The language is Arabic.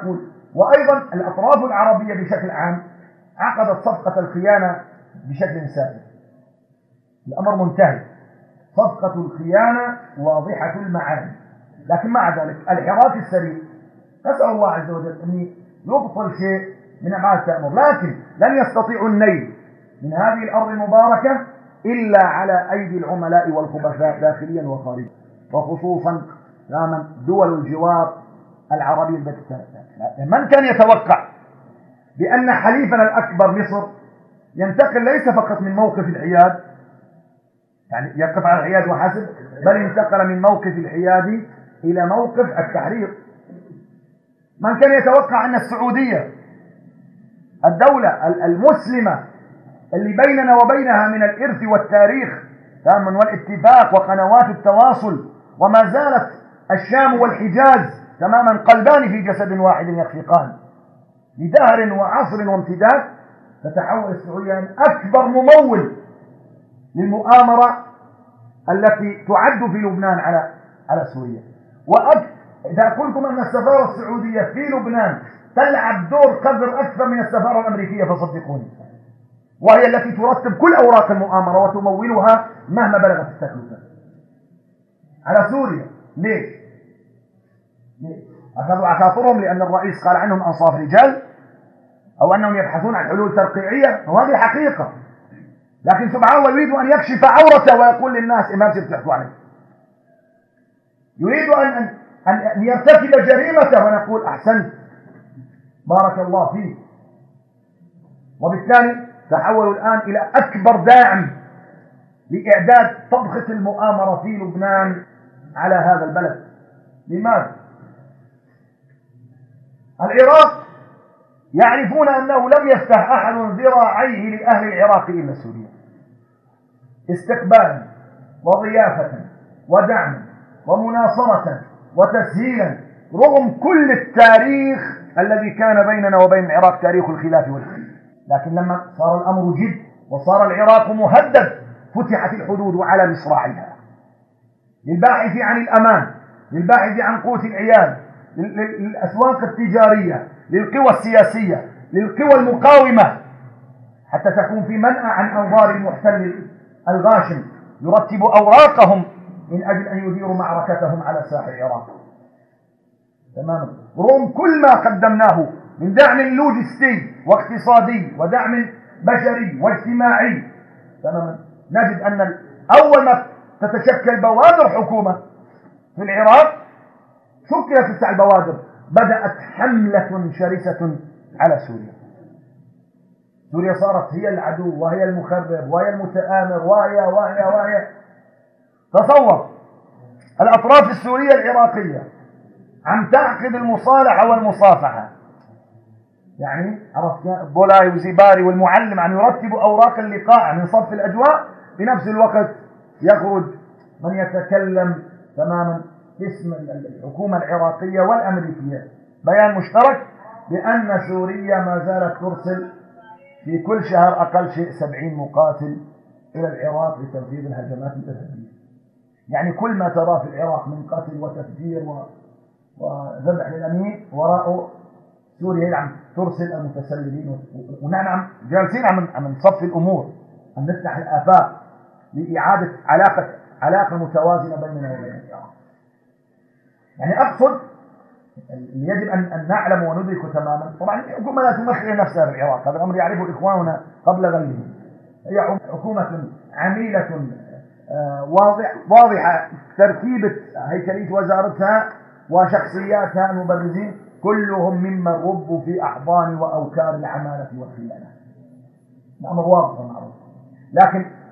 وأيضا الأطراف العربية بشكل عام عقدت صفقة الخيانة بشكل سائر. الأمر منتهي، صفقة الخيانة واضحة المعاني. لكن مع ذلك الحراك السريع نسأل الله عز وجل أن يبطل شيء من أعمال التأمر، لكن لن يستطيعوا النيل من هذه الأرض المباركة إلا على أيدي العملاء والخبثاء داخليا وخارجيا، وخصوصا دول الجوار العربي التي من كان يتوقع بأن حليفنا الأكبر مصر ينتقل ليس فقط من موقف الحياد، يعني يقف على الحياد وحسب، بل انتقل من موقف الحياد إلى موقف التحرير. من كان يتوقع أن السعودية الدولة المسلمة اللي بيننا وبينها من الإرث والتاريخ والاتفاق وقنوات التواصل، وما زالت الشام والحجاز تماما قلبان في جسد واحد يخفقان لدهر وعصر وامتداد، تتحول السعودية من أكبر ممول للمؤامرة التي تعد في لبنان على سوريا. إذا قلتم أن السفارة السعودية في لبنان تلعب دور قدر أكثر من السفارة الأمريكية فصدقوني، وهي التي ترتب كل أوراق المؤامرة وتمولها مهما بلغت التكلفة على سوريا. ليش؟ أخذوا عخاطرهم لأن الرئيس قال عنهم أنصاف رجال، أو أنهم يبحثون عن حلول ترقيعية، وهذه حقيقة. لكن سبحان الله يريد أن يكشف عورته ويقول للناس إمام بتحكوا عليه، يريد أن يرتكب جريمته ونقول أحسنت بارك الله فيه. وبالتالي تحولوا الآن إلى أكبر داعم لإعداد طبخة المؤامرة في لبنان على هذا البلد. لماذا؟ العراق يعرفون أنه لم يفتح أحد ذراعيه لأهل العراق إلا سوريا، استقبالا وضيافة ودعما ومناصرة وتسهيلا، رغم كل التاريخ الذي كان بيننا وبين العراق تاريخ الخلاف والخلاف. لكن لما صار الأمر جد وصار العراق مهدد فتحت الحدود على مصراعيها للباحث عن الأمان، للباحث عن قوت العيال، للأسواق التجارية، للقوى السياسية، للقوى المقاومة، حتى تكون في منأى عن أنظار المحتل الغاشم يرتب أوراقهم من أجل أن يديروا معركتهم على ساحل العراق. تماما، رغم كل ما قدمناه من دعم لوجستي واقتصادي ودعم بشري واجتماعي، تماما، نجد أن أول ما تتشكل بوادر حكومة في العراق شكلت تسع البوادر، بدأت حملة شرسة على سوريا. سوريا صارت هي العدو وهي المخرب وهي المتآمر وهي. تصور الأطراف السورية العراقية عم تعقد المصالحة والمصافحة، يعني عرفت بولاي وزباري والمعلم عم يرتبوا أوراق اللقاء من صف الأجواء، بنفس الوقت يخرج من يتكلم تماما باسم الحكومة العراقية والأمريكية بيان مشترك بأن سوريا ما زالت ترسل في كل شهر أقل شيء 70 مقاتل إلى العراق لتنفيذ الهجمات الإرهابية. يعني كل ما ترى في العراق من قتل وتفجير وذبح للأمين وراءه سوريا عم ترسل المتسللين، ونحن جالسين عم نصفي الأمور، عم نفتح الآفاق لإعادة علاقة متوازنة بيننا وبين العراق. يعني أقصد اللي يجب أن نعلم وندرك تماما. طبعا الحكومة لا تمثل نفسها في العراق، هذا الأمر يعرفه إخواننا قبل غيرهم. هي حكومة عميلة واضحة تركيبة هيكلية وزارتها وشخصياتها المبرزين كلهم ممن ربوا في أحضان وأوكار العمالة والخيانة. الأمر واضح ومعروف. لكن